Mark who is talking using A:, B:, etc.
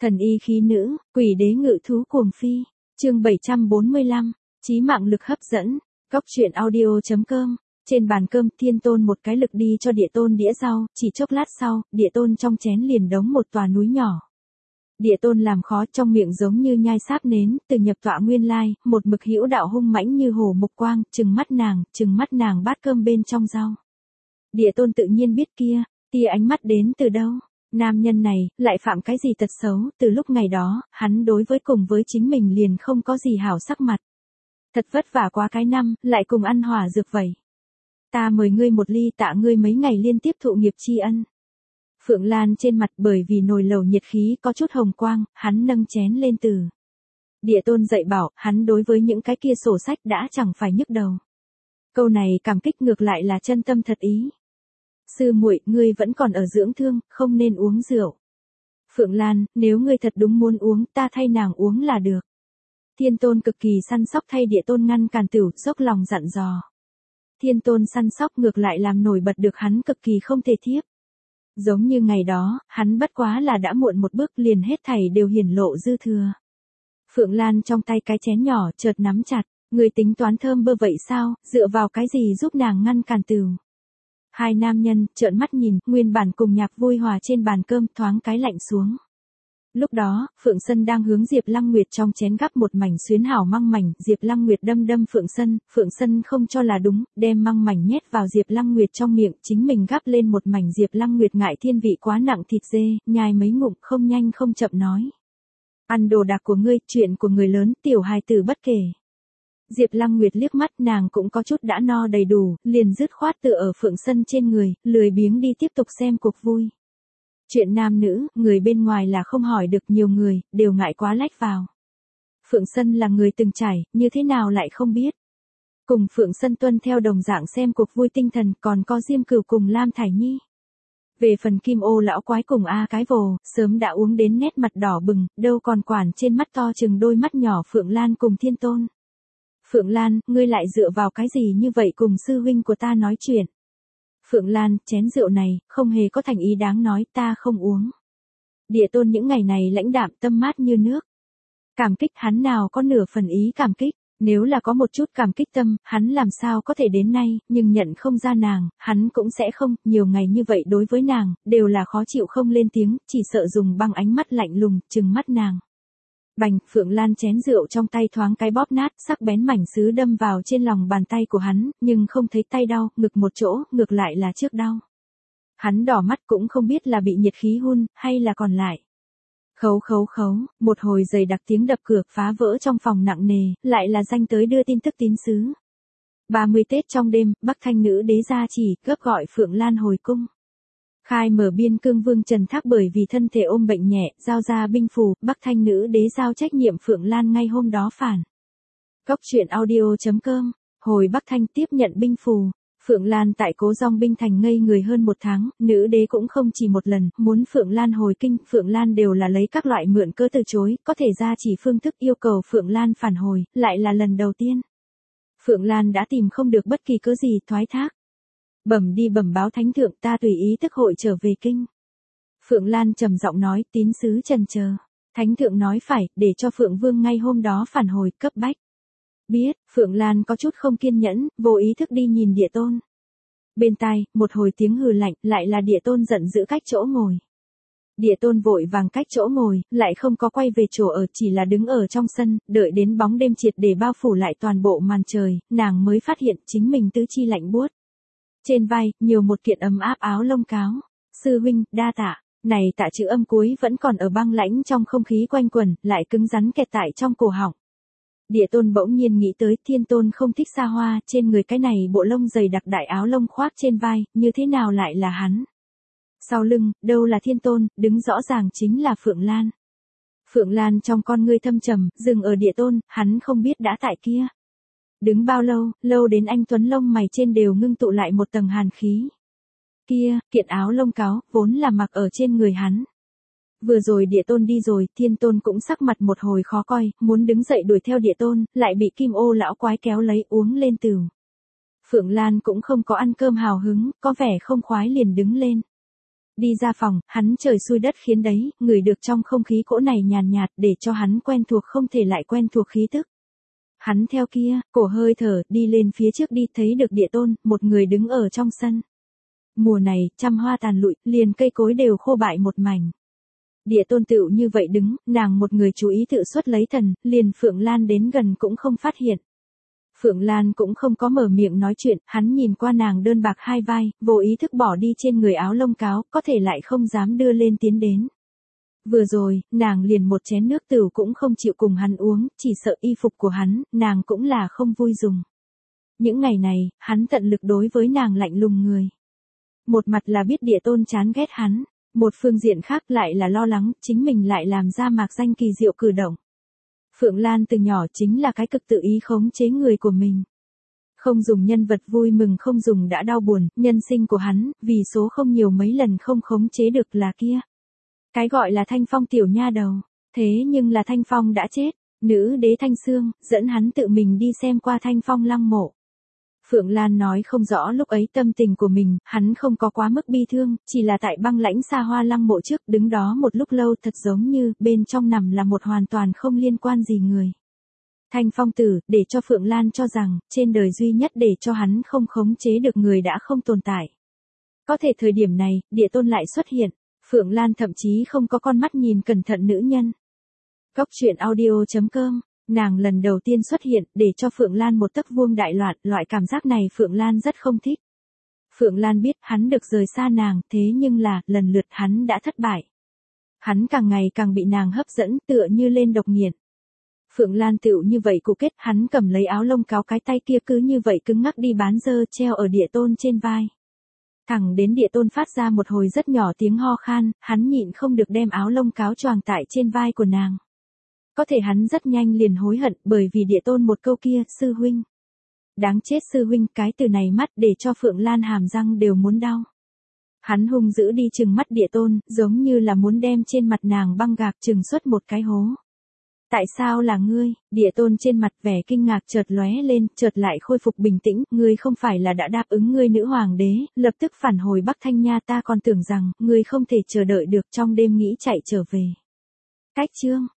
A: Thần y khí nữ, quỷ đế ngự thú cuồng phi. Chương 745, chí mạng lực hấp dẫn. Góc truyện audio.com. Trên bàn cơm, Thiên Tôn một cái lực đi cho Địa Tôn đĩa rau, chỉ chốc lát sau, Địa Tôn trong chén liền đống một tòa núi nhỏ. Địa Tôn làm khó, trong miệng giống như nhai sáp nến, từ nhập tọa nguyên lai, một mực hữu đạo hung mãnh như hổ mục quang, trừng mắt nàng bát cơm bên trong rau. Địa Tôn tự nhiên biết kia, tia ánh mắt đến từ đâu. Nam nhân này, lại phạm cái gì tật xấu, từ lúc ngày đó, hắn đối với cùng với chính mình liền không có gì hảo sắc mặt. Thật vất vả quá cái năm, lại cùng ăn hỏa dược vậy. Ta mời ngươi một ly tạ ngươi mấy ngày liên tiếp thụ nghiệp tri ân. Phượng Lan trên mặt bởi vì nồi lẩu nhiệt khí có chút hồng quang, hắn nâng chén lên từ. Địa Tôn dạy bảo, hắn đối với những cái kia sổ sách đã chẳng phải nhức đầu. Câu này cảm kích ngược lại là chân tâm thật ý. Sư muội, ngươi vẫn còn ở dưỡng thương, không nên uống rượu. Phượng Lan, nếu ngươi thật đúng muốn uống, ta thay nàng uống là được. Thiên Tôn cực kỳ săn sóc thay Địa Tôn ngăn cản tửu, dốc lòng dặn dò. Thiên Tôn săn sóc ngược lại làm nổi bật được hắn cực kỳ không thể thiếp. Giống như ngày đó, hắn bất quá là đã muộn một bước liền hết thảy đều hiển lộ dư thừa. Phượng Lan trong tay cái chén nhỏ chợt nắm chặt, người tính toán thơm bơ vậy sao, dựa vào cái gì giúp nàng ngăn cản tửu. Hai nam nhân, trợn mắt nhìn, nguyên bản cùng nhạc vui hòa trên bàn cơm thoáng cái lạnh xuống. Lúc đó, Phượng Sân đang hướng Diệp Lăng Nguyệt trong chén gắp một mảnh xuyến hảo măng mảnh, Diệp Lăng Nguyệt đâm Phượng Sân không cho là đúng, đem măng mảnh nhét vào Diệp Lăng Nguyệt trong miệng, chính mình gắp lên một mảnh Diệp Lăng Nguyệt ngại thiên vị quá nặng thịt dê, nhai mấy ngụm không nhanh không chậm nói. Ăn đồ đạc của ngươi, chuyện của người lớn, tiểu hài tử bất kể. Diệp Lăng Nguyệt liếc mắt nàng cũng có chút đã no đầy đủ, liền dứt khoát tựa ở Phượng Sân trên người, lười biếng đi tiếp tục xem cuộc vui. Chuyện nam nữ, người bên ngoài là không hỏi được nhiều người, đều ngại quá lách vào. Phượng Sân là người từng trải, như thế nào lại không biết. Cùng Phượng Sân tuân theo đồng dạng xem cuộc vui tinh thần còn có Diêm Cửu cùng Lam Thải Nhi. Về phần Kim Ô lão quái cùng A cái vồ, sớm đã uống đến nét mặt đỏ bừng, đâu còn quản trên mắt to chừng đôi mắt nhỏ Phượng Lan cùng Thiên Tôn. Phượng Lan, ngươi lại dựa vào cái gì như vậy cùng sư huynh của ta nói chuyện. Phượng Lan, chén rượu này, không hề có thành ý đáng nói, ta không uống. Địa Tôn những ngày này lãnh đạm tâm mát như nước. Cảm kích hắn nào có nửa phần ý cảm kích, nếu là có một chút cảm kích tâm, hắn làm sao có thể đến nay, nhưng nhận không ra nàng, hắn cũng sẽ không, nhiều ngày như vậy đối với nàng, đều là khó chịu không lên tiếng, chỉ sợ dùng băng ánh mắt lạnh lùng, trừng mắt nàng. Bành, Phượng Lan chén rượu trong tay thoáng cái bóp nát, sắc bén mảnh sứ đâm vào trên lòng bàn tay của hắn, nhưng không thấy tay đau, ngực một chỗ, ngược lại là trước đau. Hắn đỏ mắt cũng không biết là bị nhiệt khí hun, hay là còn lại. Khấu, một hồi dày đặc tiếng đập cửa phá vỡ trong phòng nặng nề, lại là danh tới đưa tin tức tín sứ. 30 Tết trong đêm, Bắc Thanh nữ đế gia chỉ, gấp gọi Phượng Lan hồi cung. Khai mở biên cương vương Trần Thác bởi vì thân thể ôm bệnh nhẹ, giao ra binh phù, Bắc Thanh nữ đế giao trách nhiệm Phượng Lan ngay hôm đó phản. Góc truyện audio.com, hồi Bắc Thanh tiếp nhận binh phù. Phượng Lan tại Cố Dong binh thành ngây người hơn một tháng, nữ đế cũng không chỉ một lần, muốn Phượng Lan hồi kinh, Phượng Lan đều là lấy các loại mượn cớ từ chối, có thể ra chỉ phương thức yêu cầu Phượng Lan phản hồi, lại là lần đầu tiên. Phượng Lan đã tìm không được bất kỳ cớ gì thoái thác. Bẩm đi bẩm báo thánh thượng, ta tùy ý tức hội trở về kinh. Phượng Lan trầm giọng nói, tín sứ trần chờ. Thánh thượng nói phải, để cho Phượng Vương ngay hôm đó phản hồi, cấp bách. Biết, Phượng Lan có chút không kiên nhẫn, vô ý thức đi nhìn Địa Tôn. Bên tai, một hồi tiếng hừ lạnh, lại là Địa Tôn giận dữ cách chỗ ngồi. Địa Tôn vội vàng cách chỗ ngồi, lại không có quay về chỗ ở, chỉ là đứng ở trong sân, đợi đến bóng đêm triệt để bao phủ lại toàn bộ màn trời, nàng mới phát hiện chính mình tứ chi lạnh buốt. Trên vai, nhiều một kiện ấm áp áo lông cáo. Sư huynh, đa tạ. Này tạ chữ âm cuối vẫn còn ở băng lãnh trong không khí quanh quẩn, lại cứng rắn kẹt tại trong cổ họng. Địa Tôn bỗng nhiên nghĩ tới Thiên Tôn không thích xa hoa, trên người cái này bộ lông dày đặc đại áo lông khoác trên vai, như thế nào lại là hắn. Sau lưng, đâu là Thiên Tôn, đứng rõ ràng chính là Phượng Lan. Phượng Lan trong con ngươi thâm trầm, dừng ở Địa Tôn, hắn không biết đã tại kia. Đứng bao lâu, lâu đến anh tuấn lông mày trên đều ngưng tụ lại một tầng hàn khí. Kia, kiện áo lông cáo, vốn là mặc ở trên người hắn. Vừa rồi Địa Tôn đi rồi, Thiên Tôn cũng sắc mặt một hồi khó coi, muốn đứng dậy đuổi theo Địa Tôn, lại bị Kim Ô lão quái kéo lấy uống lên tửu. Phượng Lan cũng không có ăn cơm hào hứng, có vẻ không khoái liền đứng lên. Đi ra phòng, hắn trời xui đất khiến đấy, ngửi được trong không khí cỗ này nhàn nhạt để cho hắn quen thuộc không thể lại quen thuộc khí tức. Hắn theo kia, cổ hơi thở, đi lên phía trước đi thấy được Địa Tôn, một người đứng ở trong sân. Mùa này, trăm hoa tàn lụi, liền cây cối đều khô bại một mảnh. Địa Tôn tựu như vậy đứng, nàng một người chú ý tự xuất lấy thần, liền Phượng Lan đến gần cũng không phát hiện. Phượng Lan cũng không có mở miệng nói chuyện, hắn nhìn qua nàng đơn bạc hai vai, vô ý thức bỏ đi trên người áo lông cáo, có thể lại không dám đưa lên tiến đến. Vừa rồi, nàng liền một chén nước tửu cũng không chịu cùng hắn uống, chỉ sợ y phục của hắn, nàng cũng là không vui dùng. Những ngày này, hắn tận lực đối với nàng lạnh lùng người. Một mặt là biết Địa Tôn chán ghét hắn, một phương diện khác lại là lo lắng, chính mình lại làm ra mạc danh kỳ diệu cử động. Phượng Lan từ nhỏ chính là cái cực tự ý khống chế người của mình. Không dùng nhân vật vui mừng không dùng đã đau buồn, nhân sinh của hắn, vì số không nhiều mấy lần không khống chế được là kia. Cái gọi là Thanh Phong tiểu nha đầu, thế nhưng là Thanh Phong đã chết, nữ đế Thanh Sương, dẫn hắn tự mình đi xem qua Thanh Phong lăng mộ. Phượng Lan nói không rõ lúc ấy tâm tình của mình, hắn không có quá mức bi thương, chỉ là tại băng lãnh xa hoa lăng mộ trước đứng đó một lúc lâu thật giống như bên trong nằm là một hoàn toàn không liên quan gì người. Thanh Phong tử, để cho Phượng Lan cho rằng, trên đời duy nhất để cho hắn không khống chế được người đã không tồn tại. Có thể thời điểm này, Địa Tôn lại xuất hiện, Phượng Lan thậm chí không có con mắt nhìn cẩn thận nữ nhân. Góc truyện audio.com, nàng lần đầu tiên xuất hiện, để cho Phượng Lan một tấc vuông đại loạn, loại cảm giác này Phượng Lan rất không thích. Phượng Lan biết hắn được rời xa nàng, thế nhưng là, lần lượt hắn đã thất bại. Hắn càng ngày càng bị nàng hấp dẫn, tựa như lên độc nghiện. Phượng Lan tựu như vậy cụ kết, hắn cầm lấy áo lông cáo cái tay kia cứ như vậy cứng ngắc đi bán dơ treo ở Địa Tôn trên vai. Thẳng đến Địa Tôn phát ra một hồi rất nhỏ tiếng ho khan, hắn nhịn không được đem áo lông cáo choàng tại trên vai của nàng. Có thể hắn rất nhanh liền hối hận bởi vì Địa Tôn một câu kia, sư huynh. Đáng chết sư huynh, cái từ này mắt để cho Phượng Lan hàm răng đều muốn đau. Hắn hung dữ đi trừng mắt Địa Tôn, giống như là muốn đem trên mặt nàng băng gạc trừng xuất một cái hố. Tại sao là ngươi? Địa Tôn trên mặt vẻ kinh ngạc chợt lóe lên, chợt lại khôi phục bình tĩnh, ngươi không phải là đã đáp ứng ngươi nữ hoàng đế, lập tức phản hồi Bắc Thanh nha, ta còn tưởng rằng, ngươi không thể chờ đợi được trong đêm nghĩ chạy trở về. Cách chương